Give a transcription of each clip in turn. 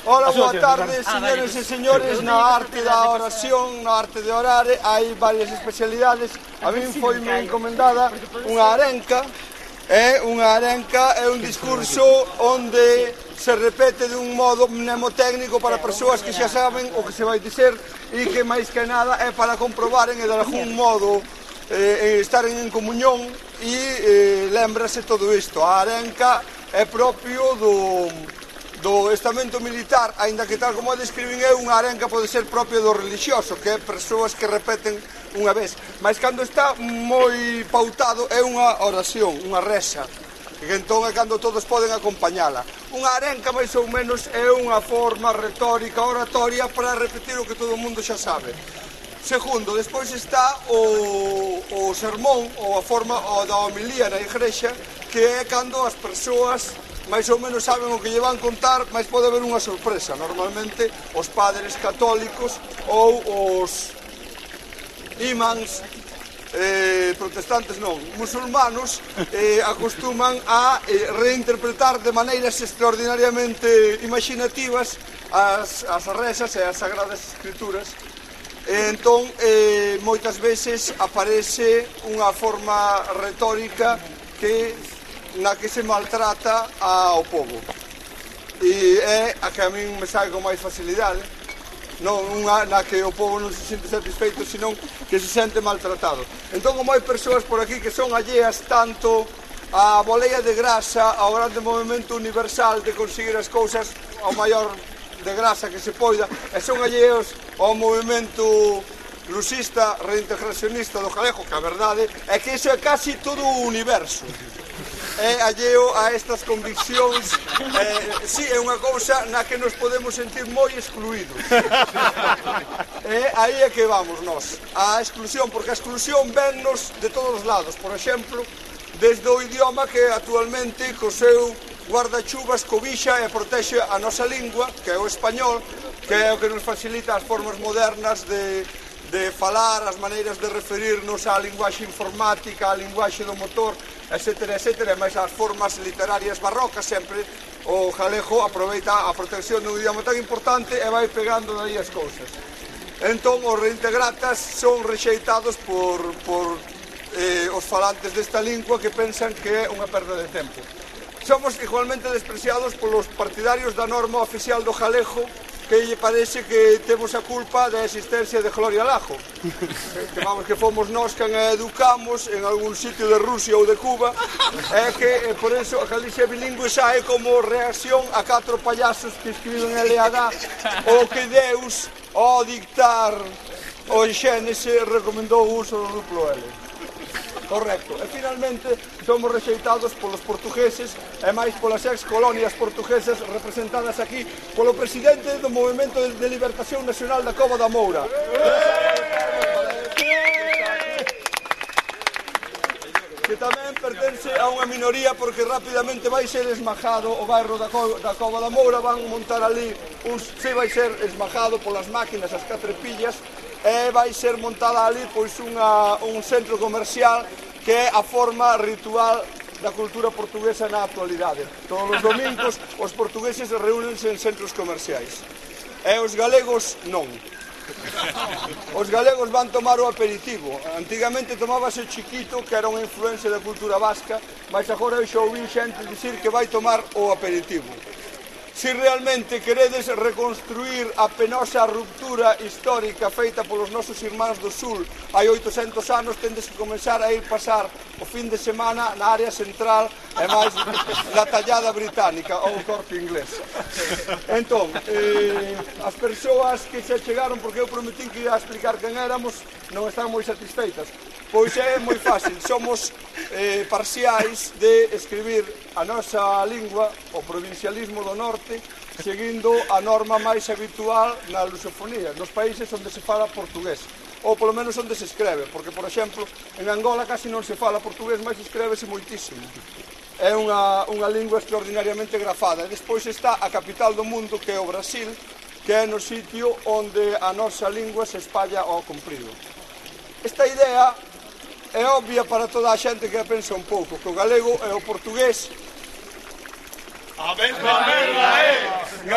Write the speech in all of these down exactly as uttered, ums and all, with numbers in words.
Ola, boa tarde, señores e señores. Na arte da oración, na arte de orar, hai varias especialidades. A min foi moi encomendada unha arenca. É unha arenca, é un discurso onde se repete de un modo mnemotécnico para persoas que xa saben o que se vai dicer e que máis que nada é para comprobaren e de algún modo eh, estaren en comunión e eh, lembrase todo isto. A arenca é propio do, do estamento militar, aínda que tal como a describín eu, unha arenca pode ser propio do religioso, que é persoas que repeten unha vez, mas cando está moi pautado é unha oración, unha reza, que entón é cando todos poden acompañala. Unha arenca máis ou menos é unha forma retórica, oratoria para repetir o que todo o mundo xa sabe. Segundo, despois está o, o sermón ou a forma o da homilía na igrexa, que é cando as persoas máis ou menos saben o que lle van contar, mas pode haber unha sorpresa. Normalmente os padres católicos ou os imans eh, protestantes non, musulmanos eh, acostuman a eh, reinterpretar de maneiras extraordinariamente imaginativas as, as rezas e as sagradas escrituras. E entón, eh, moitas veces aparece unha forma retórica que, na que se maltrata ao povo. E é a que a min me sae con máis facilidade, non unha na que o povo non se sente satisfeito, senón que se sente maltratado. Entón, como hai persoas por aquí que son alleas tanto á boleia de grasa, ao grande movimento universal de conseguir as cousas ao maior de grasa que se poida, e son alleos ao movimento lusista, reintegracionista do galego, que a verdade é que iso é casi todo o universo. É alleo a estas conviccións, eh, si, é unha cousa na que nos podemos sentir moi excluídos. E aí é que vamos nós, a exclusión, porque a exclusión vennos de todos os lados. Por exemplo, desde o idioma que actualmente co seu guardachuvas cobixa e protexe a nosa lingua, que é o español, que é o que nos facilita as formas modernas de, de falar, as maneiras de referirnos á linguaxe informática, á linguaxe do motor, etcétera, etcétera, mas as formas literarias barrocas sempre o galego aproveita a protección dun idioma tan importante e vai pegando aí as cousas. Entón, os reintegratas son rexeitados por, por eh, os falantes desta lingua que pensan que é unha perda de tempo. Somos igualmente despreciados polos partidarios da norma oficial do galego, que lle parece que temos a culpa da existencia de Gloria Lago. Que vamos, que fomos nós quen a educamos en algún sitio de Rusia ou de Cuba, é que por eso a Galicia bilingüe sae como reacción a catro payasos que escriben L H o que Deus, ao dictar o Xénese, recomendou o uso do duplo L. Correcto. E finalmente somos rexeitados polos portugueses e máis polas ex-colonias portuguesas representadas aquí polo presidente do Movimento de Libertación Nacional da Cova da Moura. Que tamén pertence a unha minoría porque rapidamente vai ser esmajado o bairro da, Co da Cova da Moura, van montar ali, un, se vai ser esmajado polas máquinas, as catrepillas, e vai ser montada ali pois unha, un centro comercial que é a forma ritual da cultura portuguesa na actualidade. Todos os domingos os portugueses reúnense en centros comerciais e os galegos non. Os galegos van tomar o aperitivo. Antigamente tomábase o chiquito, que era unha influencia da cultura vasca, mas agora eu xa ouvi xente dicir que vai tomar o aperitivo. Se realmente queredes reconstruir a penosa ruptura histórica feita polos nosos irmáns do Sul hai oitocentos anos, tendes que comenzar a ir pasar o fin de semana na área central e máis na tallada británica ou Corte Inglés. Entón, eh, as persoas que se chegaron, porque eu prometín que ia a explicar quen éramos, non están moi satisfeitas. Pois é moi fácil, somos eh, parciais de escribir a nosa lingua, o provincialismo do norte, seguindo a norma máis habitual na lusofonía, nos países onde se fala portugués, ou polo menos onde se escreve, porque, por exemplo, en Angola casi non se fala portugués, mas escrevese moitísimo. É unha, unha lingua extraordinariamente grafada. E despois está a capital do mundo, que é o Brasil, que é no sitio onde a nosa lingua se espalla ao comprido. Esta idea é obvia para toda a xente que a pensa un pouco, que o galego e o portugués A mesma merda é! Galego e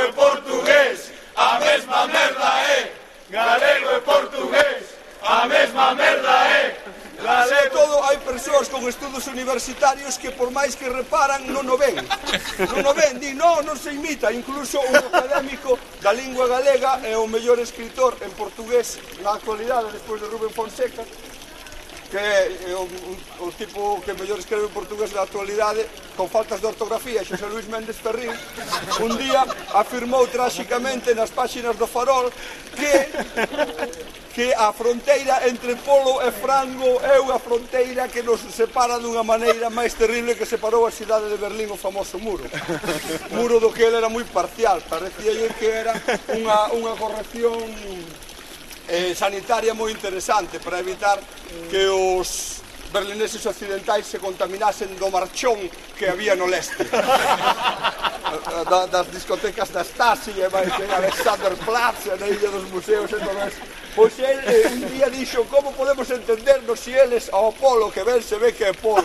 e portugués, a mesma merda é. Galego e portugués, a mesma merda é. Sobre todo hai persoas con estudos universitarios que por máis que reparan non o ven. Non o ven, di, non, non se imita. Incluso un académico da lingua galega é o mellor escritor en portugués na actualidade, despois de Rubén Fonseca, que é o, o tipo que mellor escreve en portugués na actualidade, con faltas de ortografía, Xosé Luis Méndez Ferrín, un día afirmou tráxicamente nas páxinas do Farol que que a fronteira entre polo e frango é unha fronteira que nos separa dunha maneira máis terrible que separou a cidade de Berlín, o famoso muro. Muro do que ele era moi parcial, parecía que era unha, unha corrección eh, sanitaria moi interesante para evitar que os berlineses occidentais se contaminasen do marchón que había no leste. Da, das discotecas da Stasi, e máis en Alexanderplatz, na Illa dos Museos e todo eso. Pois el eh, un día dixo, como podemos entendernos se eles ao polo, que ben se ve que é polo,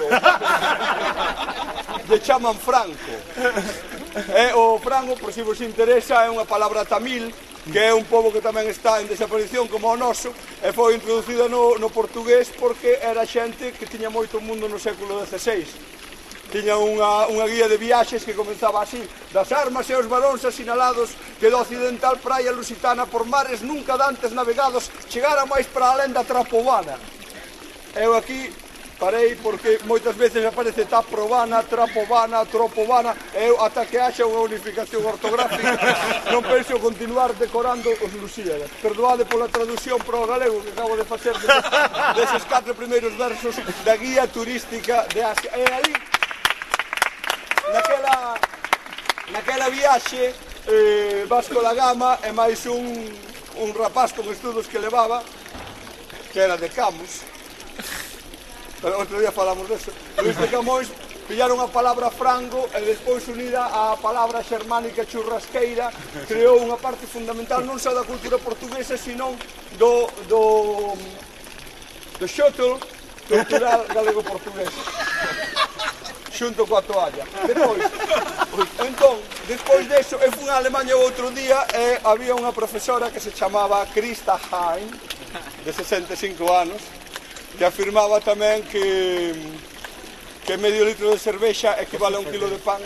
lle chaman franco. E o frango, por si vos interesa, é unha palabra tamil, que é un pobo que tamén está en desaparición como o noso, e foi introducida no, no portugués porque era xente que tiña moito mundo no século dieciséis. Tiña unha, unha guía de viaxes que comenzaba así: das armas e os varóns asinalados que do occidental praia lusitana por mares nunca dantes navegados chegara máis para alén da Trapovana. Eu aquí parei porque moitas veces aparece Taprobana, Trapovana, Tropovana, e eu ata que haxa unha unificación ortográfica non penso continuar decorando os lusíadas. Perdoade pola traducción para o galego que acabo de facer deses catro primeiros versos da guía turística de Asia. E aí Naquela, naquela viaxe, eh, Vasco da Gama e máis un, un rapaz con estudos que levaba, que era de Camus, pero outro día falamos deso, Luis de Camões, pillaron a palabra frango e despois unida a palabra xermánica churrasqueira, creou unha parte fundamental non só da cultura portuguesa, sino do, do, do shuttle cultural galego-portugués, xunto coa toalla. Depois, entón, despois deso, eu fui a Alemanha outro día e había unha profesora que se chamaba Christa Hein, de sesenta e cinco anos, que afirmaba tamén que que medio litro de cervexa equivale a un kilo de pan.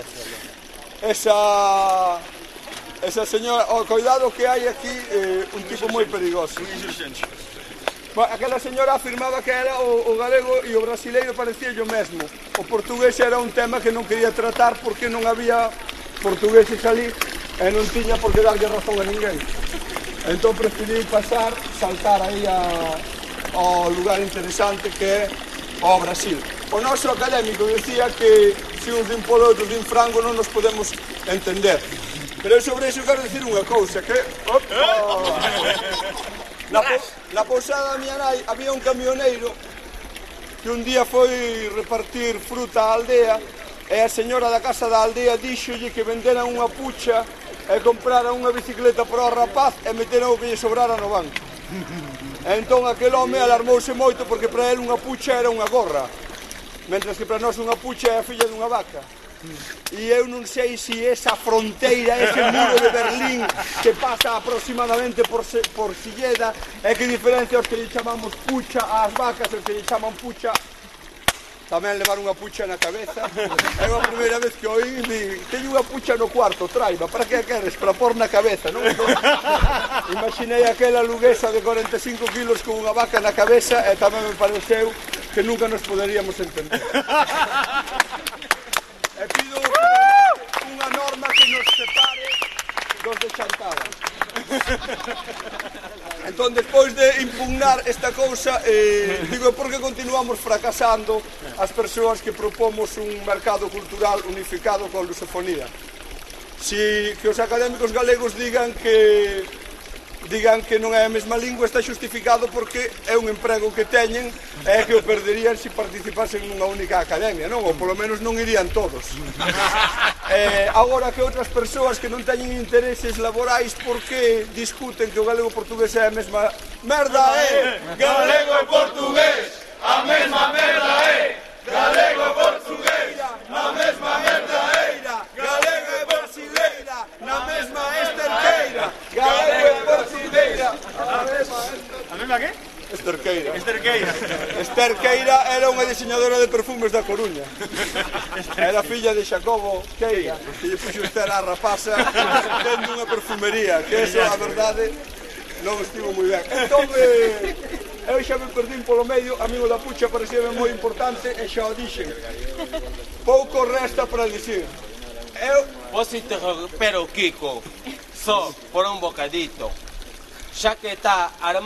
Esa esa señora, oh, cuidado que hai aquí eh, un tipo moi perigoso. Aquela señora afirmaba que era o, o galego e o brasileiro parecía o mesmo. O portugués era un tema que non quería tratar porque non había portugueses ali e non tiña por que darlle razón a ninguén. Entón preferi pasar, saltar aí a, ao lugar interesante que é o Brasil. O noso académico decía que se uns din polo outros din frango non nos podemos entender. Pero sobre iso quero dicir unha cousa, que... Opa! Na, po, na pousada da miña nai había un camioneiro que un día foi repartir fruta á aldea e a señora da casa da aldea díxolle que venderan unha pucha e compraran unha bicicleta para o rapaz e meteran o que lle sobrara no banco. E entón aquel home alarmouse moito porque para ele unha pucha era unha gorra, mentras que para nós unha pucha é a filla dunha vaca. E eu non sei se esa fronteira, ese muro de Berlín que pasa aproximadamente por, se, por Silleda, é que diferencia os que lle chamamos pucha ás vacas, os que lle chaman pucha tamén levar unha pucha na cabeza. É a primeira vez que oí di, teño unha pucha no cuarto, traiba, para que queres? Para pôr na cabeza, non? Imaginei aquela luguesa de corenta e cinco kilos con unha vaca na cabeza e tamén me pareceu que nunca nos poderíamos entender. E pido unha norma que nos separe dos de Chantada. Entón, despois de impugnar esta cousa, eh, digo, por que continuamos fracasando as persoas que propomos un mercado cultural unificado con lusofonía? Si que os académicos galegos digan que digan que non é a mesma lingua está xustificado porque é un emprego que teñen e que o perderían se participasen nunha única academia, non? Ou polo menos non irían todos. Eh, agora que outras persoas que non teñen intereses laborais porque discuten que o galego portugués é a mesma merda é galego e portugués, a mesma merda é galego e portugués, a mesma merda é galego e brasileira, na mesma esterqueira, galego e portugueira, na mesma A mesma que? esterqueira. Esterqueira. Esterqueira era unha diseñadora de perfumes da Coruña. Era filla de Xacobo Queira, que lle puxo Ester a rapaza tendo unha perfumería, que eso, a verdade, non estivo moi ben. Entón, eh, eu xa me perdín polo medio, amigo da pucha parecía moi importante e xa o dixen. Pouco resta para dicir. Eu... Vos interromper o Kiko só por un bocadito, xa que está armado